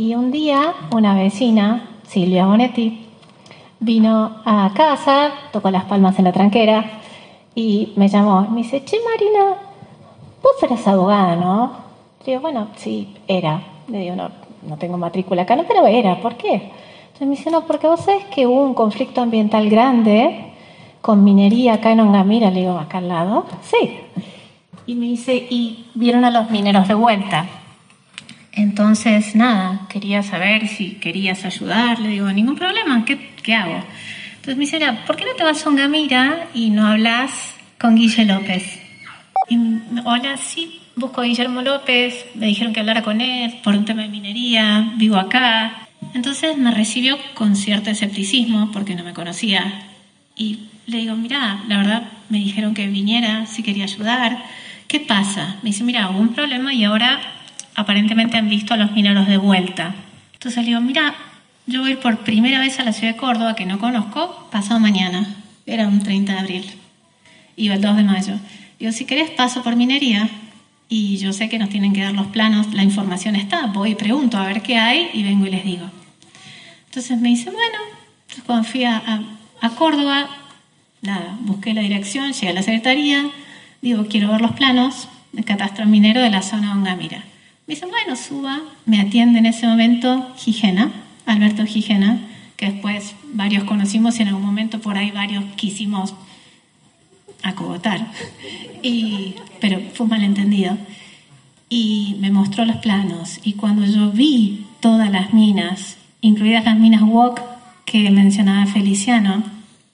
Y un día una vecina, Silvia Bonetti, vino a casa, tocó las palmas en la tranquera y me llamó. Me dice, che Marina, vos eras abogada, ¿no? Le digo, bueno, sí, era. Le digo, no tengo matrícula acá, no, pero era. ¿Por qué? Entonces me dice, no, porque vos sabés que hubo un conflicto ambiental grande con minería acá en Ongamira. Le digo, acá al lado. Sí. Y me dice, y vieron a los mineros de vuelta. Entonces, nada, quería saber si querías ayudar. Le digo, ningún problema, ¿qué hago? Entonces me dice, mira, ¿por qué no te vas a Ongamira y no hablas con Guille López? Y, hola, sí, busco a Guillermo López, me dijeron que hablara con él por un tema de minería, vivo acá. Entonces me recibió con cierto escepticismo porque no me conocía. Y le digo, mira, la verdad me dijeron que viniera, si quería ayudar. ¿Qué pasa? Me dice, mira, hubo un problema y ahora aparentemente han visto a los mineros de vuelta. Entonces le digo, mira, yo voy a ir por primera vez a la ciudad de Córdoba, que no conozco, pasado mañana. Era un 30 de abril. Iba el 2 de mayo. Digo, si querés paso por minería y yo sé que nos tienen que dar los planos, la información está, voy y pregunto a ver qué hay y vengo y les digo. Entonces me dice, bueno, entonces cuando fui a Córdoba, nada, busqué la dirección, llegué a la secretaría, digo, quiero ver los planos del catastro minero de la zona de Ongamira. Me dice, bueno, suba, me atiende en ese momento Gijena, Alberto Gijena, que después varios conocimos y en algún momento por ahí varios quisimos acogotar, pero fue un malentendido. Y me mostró los planos y cuando yo vi todas las minas, incluidas las minas WOC que mencionaba Feliciano,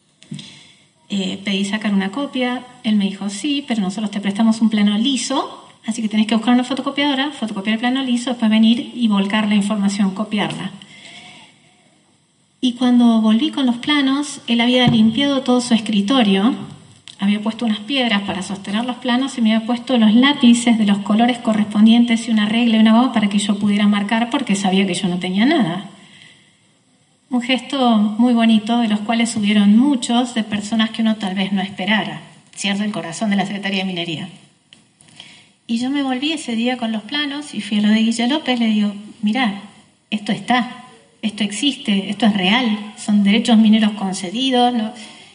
pedí sacar una copia. Él me dijo, sí, pero nosotros te prestamos un plano liso, así que tenés que buscar una fotocopiadora, fotocopiar el plano liso, después venir y volcar la información, copiarla. Y cuando volví con los planos, él había limpiado todo su escritorio, había puesto unas piedras para sostener los planos y me había puesto los lápices de los colores correspondientes y una regla y una goma para que yo pudiera marcar porque sabía que yo no tenía nada. Un gesto muy bonito, de los cuales subieron muchos de personas que uno tal vez no esperara, cierto, el corazón de la Secretaría de Minería. Y yo me volví ese día con los planos y fui a lo de Guille López, le digo, mirá, esto está, esto existe, esto es real, son derechos mineros concedidos, ¿no?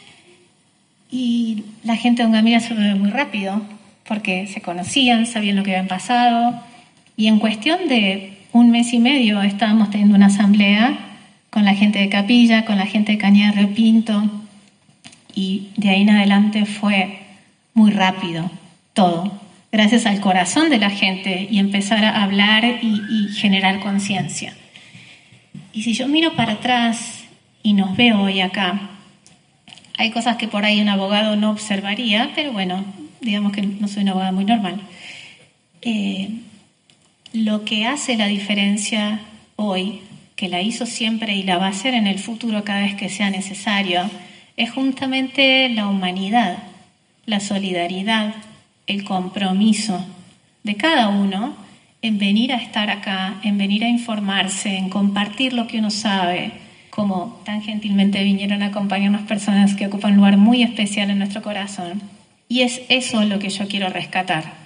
Y la gente de Ongamira se lo ve muy rápido, porque se conocían, sabían lo que habían pasado, y en cuestión de un mes y medio estábamos teniendo una asamblea con la gente de Capilla, con la gente de Cañada de Río Pinto, y de ahí en adelante fue muy rápido todo, gracias al corazón de la gente y empezar a hablar y generar conciencia. Y si yo miro para atrás y nos veo hoy acá, hay cosas que por ahí un abogado no observaría, pero bueno, digamos que no soy una abogada muy normal. Lo que hace la diferencia hoy, que la hizo siempre y la va a hacer en el futuro cada vez que sea necesario, es justamente la humanidad, la solidaridad, el compromiso de cada uno en venir a estar acá, en venir a informarse, en compartir lo que uno sabe, como tan gentilmente vinieron a acompañarnos personas que ocupan un lugar muy especial en nuestro corazón. Y es eso lo que yo quiero rescatar.